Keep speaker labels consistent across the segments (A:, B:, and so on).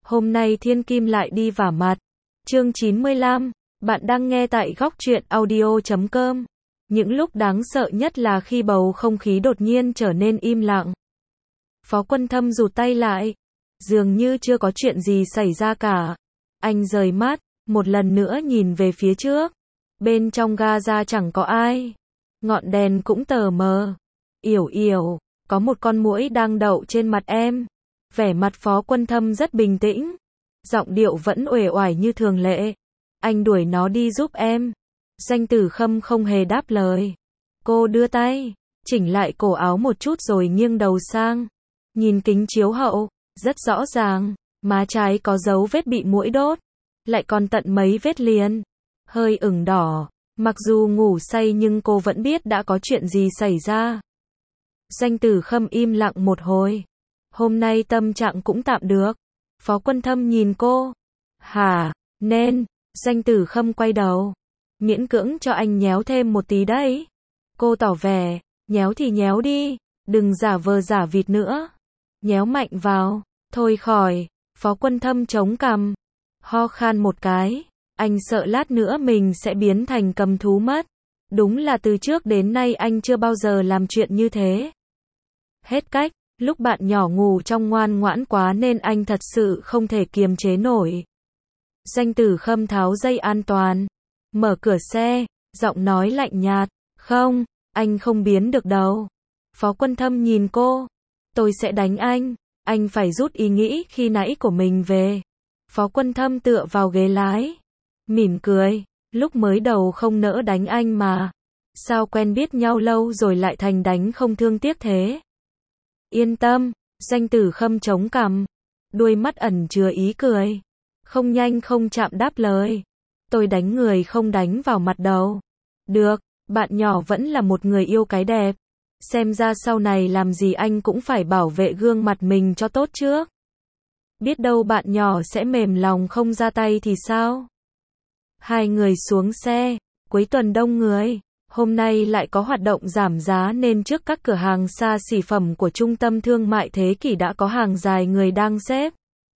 A: Hôm nay thiên kim lại đi vả mặt. Chương 95, bạn đang nghe tại góc truyện audio.com. Những lúc đáng sợ nhất là khi bầu không khí đột nhiên trở nên im lặng. Phó Quân Thâm rụt tay lại. Dường như chưa có chuyện gì xảy ra cả. Anh rời mắt, một lần nữa nhìn về phía trước. Bên trong Gaza chẳng có ai. Ngọn đèn cũng tờ mờ. Yểu yểu, có một con muỗi đang đậu trên mặt em. Vẻ mặt Phó Quân Thâm rất bình tĩnh. Giọng điệu vẫn uể oải như thường lệ. Anh đuổi nó đi giúp em. Danh Tử Khâm không hề đáp lời. Cô đưa tay, chỉnh lại cổ áo một chút rồi nghiêng đầu sang. Nhìn kính chiếu hậu, rất rõ ràng, má trái có dấu vết bị muỗi đốt. Lại còn tận mấy vết liền. Hơi ửng đỏ. Mặc dù ngủ say nhưng cô vẫn biết đã có chuyện gì xảy ra. Danh Tử Khâm im lặng một hồi. Hôm nay tâm trạng cũng tạm được. Phó Quân Thâm nhìn cô. Hả, nên, Danh Tử Khâm quay đầu. Miễn cưỡng cho anh nhéo thêm một tí đấy. Cô tỏ vẻ, nhéo thì nhéo đi, đừng giả vờ giả vịt nữa. Nhéo mạnh vào, thôi khỏi. Phó Quân Thâm chống cằm. Ho khan một cái. Anh sợ lát nữa mình sẽ biến thành cầm thú mất. Đúng là từ trước đến nay anh chưa bao giờ làm chuyện như thế. Hết cách, lúc bạn nhỏ ngủ trong ngoan ngoãn quá nên anh thật sự không thể kiềm chế nổi. Danh Tử Khâm tháo dây an toàn, mở cửa xe, giọng nói lạnh nhạt, không, anh không biến được đâu. Phó Quân Thâm nhìn cô, tôi sẽ đánh anh phải rút ý nghĩ khi nãy của mình về. Phó Quân Thâm tựa vào ghế lái, mỉm cười, lúc mới đầu không nỡ đánh anh mà. Sao quen biết nhau lâu rồi lại thành đánh không thương tiếc thế? Yên tâm, Danh Tử Khâm chống cằm, đuôi mắt ẩn chứa ý cười. Không nhanh không chậm đáp lời. Tôi đánh người không đánh vào mặt đâu. Được, bạn nhỏ vẫn là một người yêu cái đẹp. Xem ra sau này làm gì anh cũng phải bảo vệ gương mặt mình cho tốt trước. Biết đâu bạn nhỏ sẽ mềm lòng không ra tay thì sao? Hai người xuống xe, cuối tuần đông người. Hôm nay lại có hoạt động giảm giá nên trước các cửa hàng xa xỉ phẩm của trung tâm thương mại Thế Kỷ đã có hàng dài người đang xếp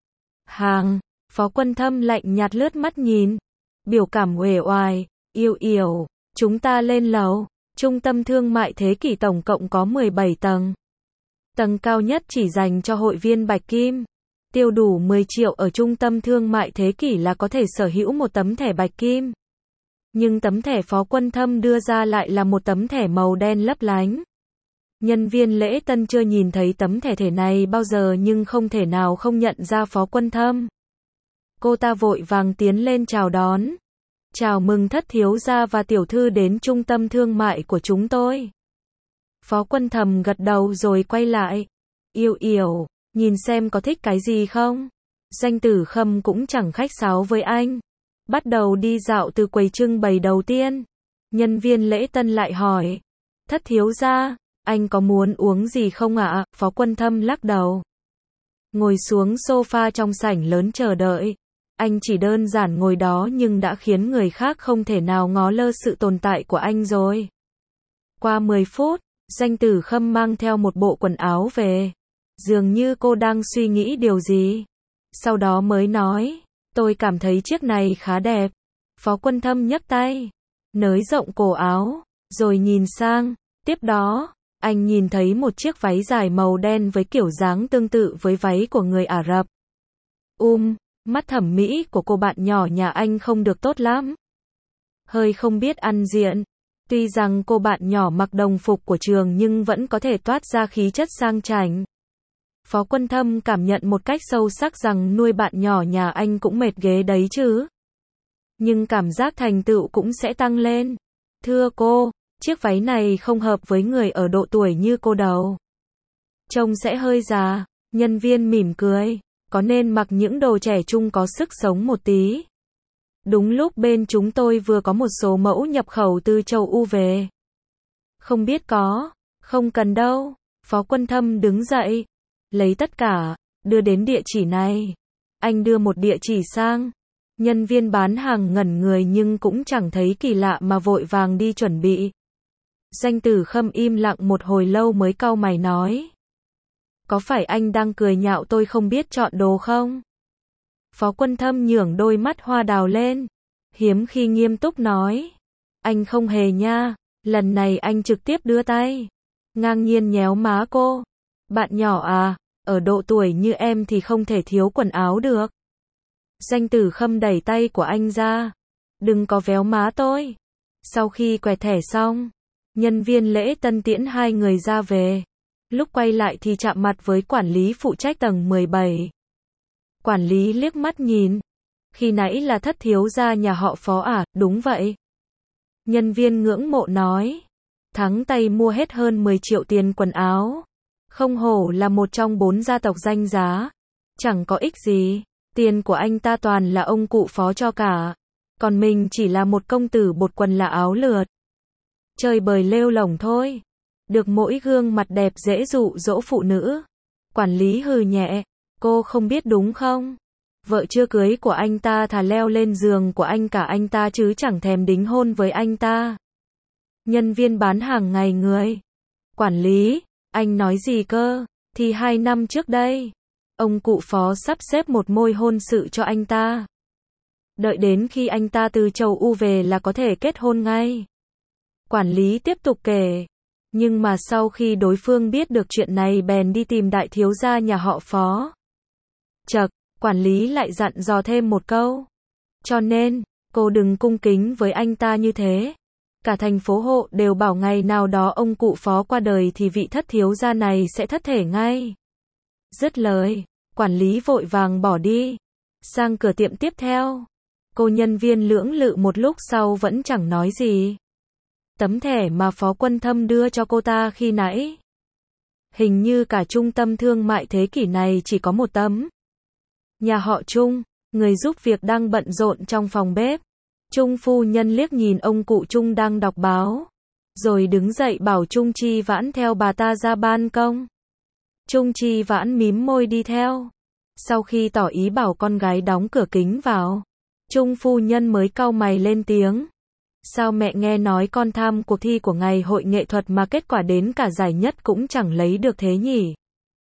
A: hàng. Phó Quân Thâm lạnh nhạt lướt mắt nhìn. Biểu cảm uể oải, yêu yểu, chúng ta lên lầu. Trung tâm thương mại Thế Kỷ tổng cộng có 17 tầng. Tầng cao nhất chỉ dành cho hội viên Bạch Kim. Tiêu đủ 10 triệu ở trung tâm thương mại Thế Kỷ là có thể sở hữu một tấm thẻ Bạch Kim. Nhưng tấm thẻ Phó Quân Thâm đưa ra lại là một tấm thẻ màu đen lấp lánh. Nhân viên lễ tân chưa nhìn thấy tấm thẻ này bao giờ nhưng không thể nào không nhận ra Phó Quân Thâm. Cô ta vội vàng tiến lên chào đón. Chào mừng thất thiếu gia và tiểu thư đến trung tâm thương mại của chúng tôi. Phó Quân Thâm gật đầu rồi quay lại. Yêu yểu, nhìn xem có thích cái gì không? Danh Tử Khâm cũng chẳng khách sáo với anh. Bắt đầu đi dạo từ quầy trưng bày đầu tiên. Nhân viên lễ tân lại hỏi. Thất thiếu gia, anh có muốn uống gì không ạ? Phó Quân Thâm lắc đầu. Ngồi xuống sofa trong sảnh lớn chờ đợi. Anh chỉ đơn giản ngồi đó nhưng đã khiến người khác không thể nào ngó lơ sự tồn tại của anh rồi. Qua 10 phút, Danh Tử Khâm mang theo một bộ quần áo về. Dường như cô đang suy nghĩ điều gì. Sau đó mới nói. Tôi cảm thấy chiếc này khá đẹp. Phó Quân Thâm nhấc tay, nới rộng cổ áo, rồi nhìn sang. Tiếp đó, anh nhìn thấy một chiếc váy dài màu đen với kiểu dáng tương tự với váy của người Ả Rập. Mắt thẩm mỹ của cô bạn nhỏ nhà anh không được tốt lắm. Hơi không biết ăn diện. Tuy rằng cô bạn nhỏ mặc đồng phục của trường nhưng vẫn có thể toát ra khí chất sang chảnh. Phó Quân Thâm cảm nhận một cách sâu sắc rằng nuôi bạn nhỏ nhà anh cũng mệt ghê đấy chứ. Nhưng cảm giác thành tựu cũng sẽ tăng lên. Thưa cô, chiếc váy này không hợp với người ở độ tuổi như cô đâu. Trông sẽ hơi già. Nhân viên mỉm cười. Có nên mặc những đồ trẻ trung có sức sống một tí. Đúng lúc bên chúng tôi vừa có một số mẫu nhập khẩu từ châu Âu về. Không biết có. Không cần đâu. Phó Quân Thâm đứng dậy. Lấy tất cả, đưa đến địa chỉ này. Anh đưa một địa chỉ sang. Nhân viên bán hàng ngẩn người nhưng cũng chẳng thấy kỳ lạ mà vội vàng đi chuẩn bị. Danh Tử Khâm im lặng một hồi lâu mới cau mày nói. Có phải anh đang cười nhạo tôi không biết chọn đồ không? Phó Quân Thâm nhưởng đôi mắt hoa đào lên, hiếm khi nghiêm túc nói. Anh không hề nha, lần này anh trực tiếp đưa tay, ngang nhiên nhéo má cô. Bạn nhỏ à, ở độ tuổi như em thì không thể thiếu quần áo được. Danh Tử Khâm đẩy tay của anh ra. Đừng có véo má tôi. Sau khi quẹt thẻ xong, nhân viên lễ tân tiễn hai người ra về. Lúc quay lại thì chạm mặt với quản lý phụ trách tầng 17. Quản lý liếc mắt nhìn. Khi nãy là thất thiếu gia nhà họ Phó à, đúng vậy. Nhân viên ngưỡng mộ nói. Thắng tay mua hết hơn 10 triệu tiền quần áo. Không hổ là một trong 4 gia tộc danh giá. Chẳng có ích gì. Tiền của anh ta toàn là ông cụ Phó cho cả. Còn mình chỉ là một công tử bột quần là áo lượt. Chơi bời lêu lổng thôi. Được mỗi gương mặt đẹp dễ dụ dỗ phụ nữ. Quản lý hừ nhẹ. Cô không biết đúng không? Vợ chưa cưới của anh ta thà leo lên giường của anh cả anh ta chứ chẳng thèm đính hôn với anh ta. Nhân viên bán hàng ngày người. Quản lý, anh nói gì cơ? Thì 2 năm trước đây, ông cụ Phó sắp xếp một môi hôn sự cho anh ta. Đợi đến khi anh ta từ châu U về là có thể kết hôn ngay. Quản lý tiếp tục kể. Nhưng mà sau khi đối phương biết được chuyện này bèn đi tìm đại thiếu gia nhà họ Phó. Chậc, quản lý lại dặn dò thêm một câu. Cho nên, cô đừng cung kính với anh ta như thế. Cả thành phố Hộ đều bảo ngày nào đó ông cụ Phó qua đời thì vị thất thiếu gia này sẽ thất thể ngay. Dứt lời, quản lý vội vàng bỏ đi. Sang cửa tiệm tiếp theo. Cô nhân viên lưỡng lự một lúc sau vẫn chẳng nói gì. Tấm thẻ mà Phó Quân Thâm đưa cho cô ta khi nãy. Hình như cả trung tâm thương mại thế kỷ này chỉ có một tấm. Nhà họ Trung, người giúp việc đang bận rộn trong phòng bếp. Trung phu nhân liếc nhìn ông cụ Trung đang đọc báo. Rồi đứng dậy bảo Trung Chi Vãn theo bà ta ra ban công. Trung Chi Vãn mím môi đi theo. Sau khi tỏ ý bảo con gái đóng cửa kính vào, Trung phu nhân mới cau mày lên tiếng. Sao mẹ nghe nói con tham cuộc thi của ngày hội nghệ thuật mà kết quả đến cả giải nhất cũng chẳng lấy được thế nhỉ?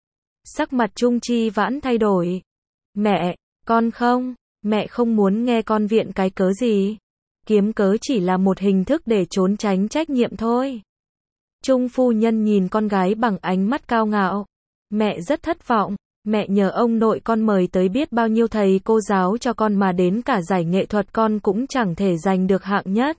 A: Sắc mặt Trung Chi Vãn thay đổi. Mẹ, con không, mẹ không muốn nghe con viện cái cớ gì. Kiếm cớ chỉ là một hình thức để trốn tránh trách nhiệm thôi. Trung phu nhân nhìn con gái bằng ánh mắt cao ngạo. Mẹ rất thất vọng, mẹ nhờ ông nội con mời tới biết bao nhiêu thầy cô giáo cho con mà đến cả giải nghệ thuật con cũng chẳng thể giành được hạng nhất.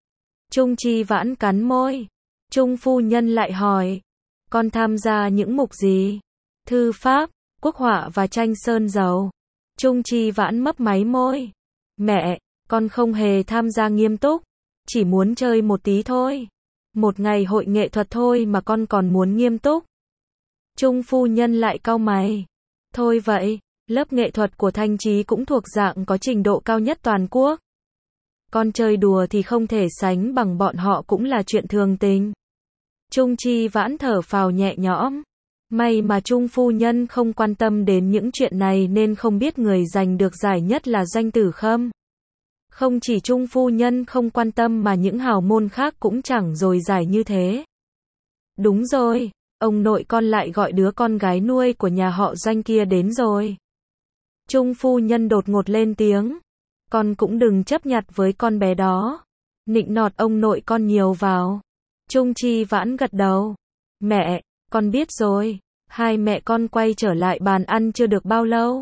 A: Trung Chi Vãn cắn môi. Trung phu nhân lại hỏi. Con tham gia những mục gì? Thư pháp, quốc họa và tranh sơn dầu. Trung Chi Vãn mấp máy môi. Mẹ, con không hề tham gia nghiêm túc. Chỉ muốn chơi một tí thôi. Một ngày hội nghệ thuật thôi mà con còn muốn nghiêm túc. Trung phu nhân lại cau mày. Thôi vậy, lớp nghệ thuật của Thanh Chí cũng thuộc dạng có trình độ cao nhất toàn quốc. Con chơi đùa thì không thể sánh bằng bọn họ cũng là chuyện thường tình. Trung Chi Vãn thở phào nhẹ nhõm. May mà Trung phu nhân không quan tâm đến những chuyện này nên không biết người giành được giải nhất là Danh Tử Khâm. Không chỉ Trung phu nhân không quan tâm mà những hào môn khác cũng chẳng dồi dải như thế. Đúng rồi, ông nội con lại gọi đứa con gái nuôi của nhà họ Danh kia đến rồi. Trung phu nhân đột ngột lên tiếng. Con cũng đừng chấp nhặt với con bé đó. Nịnh nọt ông nội con nhiều vào. Trung Chi Vãn gật đầu. Mẹ, con biết rồi. Hai mẹ con quay trở lại bàn ăn chưa được bao lâu.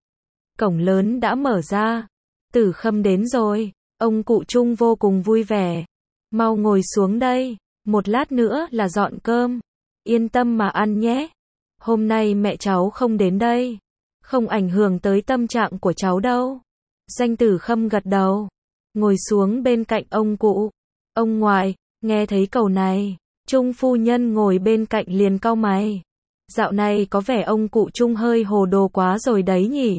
A: Cổng lớn đã mở ra. Tử Khâm đến rồi. Ông cụ Trung vô cùng vui vẻ. Mau ngồi xuống đây. Một lát nữa là dọn cơm. Yên tâm mà ăn nhé. Hôm nay mẹ cháu không đến đây. Không ảnh hưởng tới tâm trạng của cháu đâu. Danh Tử Khâm gật đầu. Ngồi xuống bên cạnh ông cụ. Ông ngoại, nghe thấy câu này. Trung phu nhân ngồi bên cạnh liền cau mày. Dạo này có vẻ ông cụ Trung hơi hồ đồ quá rồi đấy nhỉ.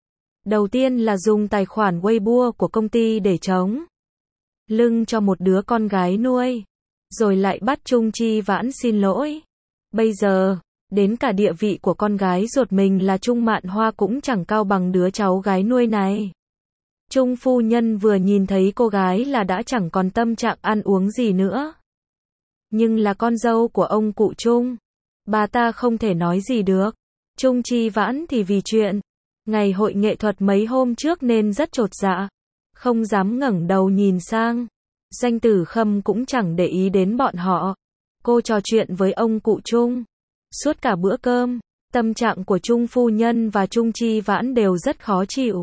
A: Đầu tiên là dùng tài khoản Weibo của công ty để chống lưng cho một đứa con gái nuôi. Rồi lại bắt Trung Chi Vãn xin lỗi. Bây giờ, đến cả địa vị của con gái ruột mình là Trung Mạn Hoa cũng chẳng cao bằng đứa cháu gái nuôi này. Trung phu nhân vừa nhìn thấy cô gái là đã chẳng còn tâm trạng ăn uống gì nữa. Nhưng là con dâu của ông cụ Trung. Bà ta không thể nói gì được. Trung Chi Vãn thì vì chuyện Ngày hội nghệ thuật mấy hôm trước nên rất chột dạ, không dám ngẩng đầu nhìn sang. Doanh Tử Khâm cũng chẳng để ý đến bọn họ. Cô trò chuyện với ông cụ Trung. Suốt cả bữa cơm, tâm trạng của Trung phu nhân và Trung Chi Vãn đều rất khó chịu.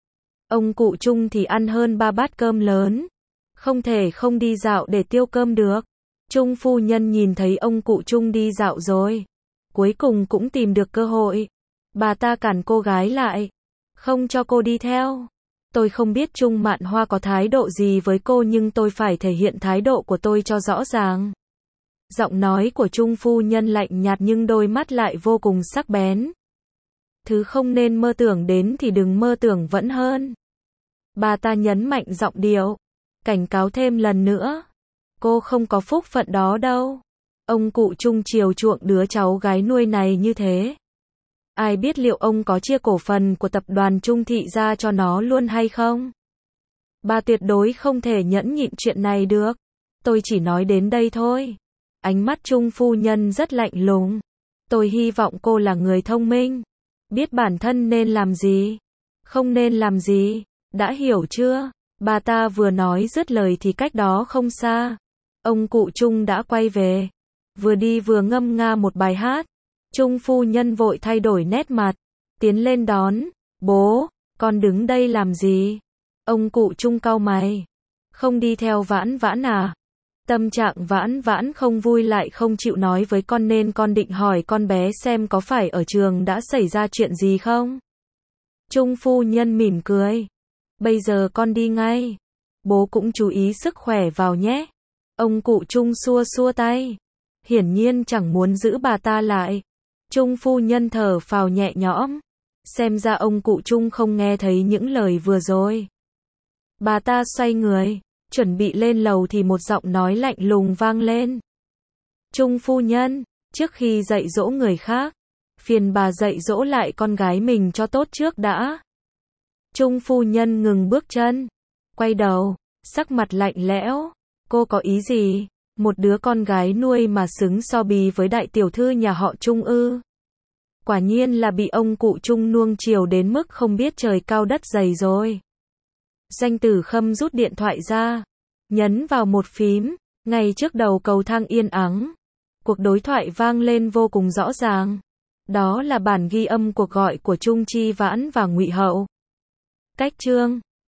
A: Ông cụ Trung thì ăn hơn 3 bát cơm lớn. Không thể không đi dạo để tiêu cơm được. Trung phu nhân nhìn thấy ông cụ Trung đi dạo rồi. Cuối cùng cũng tìm được cơ hội. Bà ta cản cô gái lại. Không cho cô đi theo. Tôi không biết Trung Mạn Hoa có thái độ gì với cô nhưng tôi phải thể hiện thái độ của tôi cho rõ ràng. Giọng nói của Trung phu nhân lạnh nhạt nhưng đôi mắt lại vô cùng sắc bén. Thứ không nên mơ tưởng đến thì đừng mơ tưởng vẫn hơn. Bà ta nhấn mạnh giọng điệu. Cảnh cáo thêm lần nữa. Cô không có phúc phận đó đâu. Ông cụ Trung chiều chuộng đứa cháu gái nuôi này như thế. Ai biết liệu ông có chia cổ phần của tập đoàn Trung Thị ra cho nó luôn hay không? Bà tuyệt đối không thể nhẫn nhịn chuyện này được. Tôi chỉ nói đến đây thôi. Ánh mắt Trung phu nhân rất lạnh lùng. Tôi hy vọng cô là người thông minh. Biết bản thân nên làm gì, không nên làm gì. Đã hiểu chưa? Bà ta vừa nói dứt lời thì cách đó không xa. Ông cụ Trung đã quay về. Vừa đi vừa ngâm nga một bài hát. Trung phu nhân vội thay đổi nét mặt. Tiến lên đón. Bố, con đứng đây làm gì? Ông cụ Trung cau mày. Không đi theo Vãn Vãn à? Tâm trạng Vãn Vãn không vui lại không chịu nói với con nên con định hỏi con bé xem có phải ở trường đã xảy ra chuyện gì không? Trung phu nhân mỉm cười. Bây giờ con đi ngay. Bố cũng chú ý sức khỏe vào nhé. Ông cụ Trung xua xua tay. Hiển nhiên chẳng muốn giữ bà ta lại. Trung phu nhân thở phào nhẹ nhõm. Xem ra ông cụ Trung không nghe thấy những lời vừa rồi. Bà ta xoay người, chuẩn bị lên lầu thì một giọng nói lạnh lùng vang lên. Trung phu nhân, trước khi dạy dỗ người khác, phiền bà dạy dỗ lại con gái mình cho tốt trước đã. Trung phu nhân ngừng bước chân, quay đầu, sắc mặt lạnh lẽo. Cô có ý gì? Một đứa con gái nuôi mà xứng so bì với đại tiểu thư nhà họ Trung ư? Quả nhiên là bị ông cụ Trung nuông chiều đến mức không biết trời cao đất dày rồi. Doanh Tử Khâm rút điện thoại ra, nhấn vào một phím, ngay trước đầu cầu thang yên ắng. Cuộc đối thoại vang lên vô cùng rõ ràng. Đó là bản ghi âm cuộc gọi của Trung Chi Vãn và Ngụy Hậu. Cách chương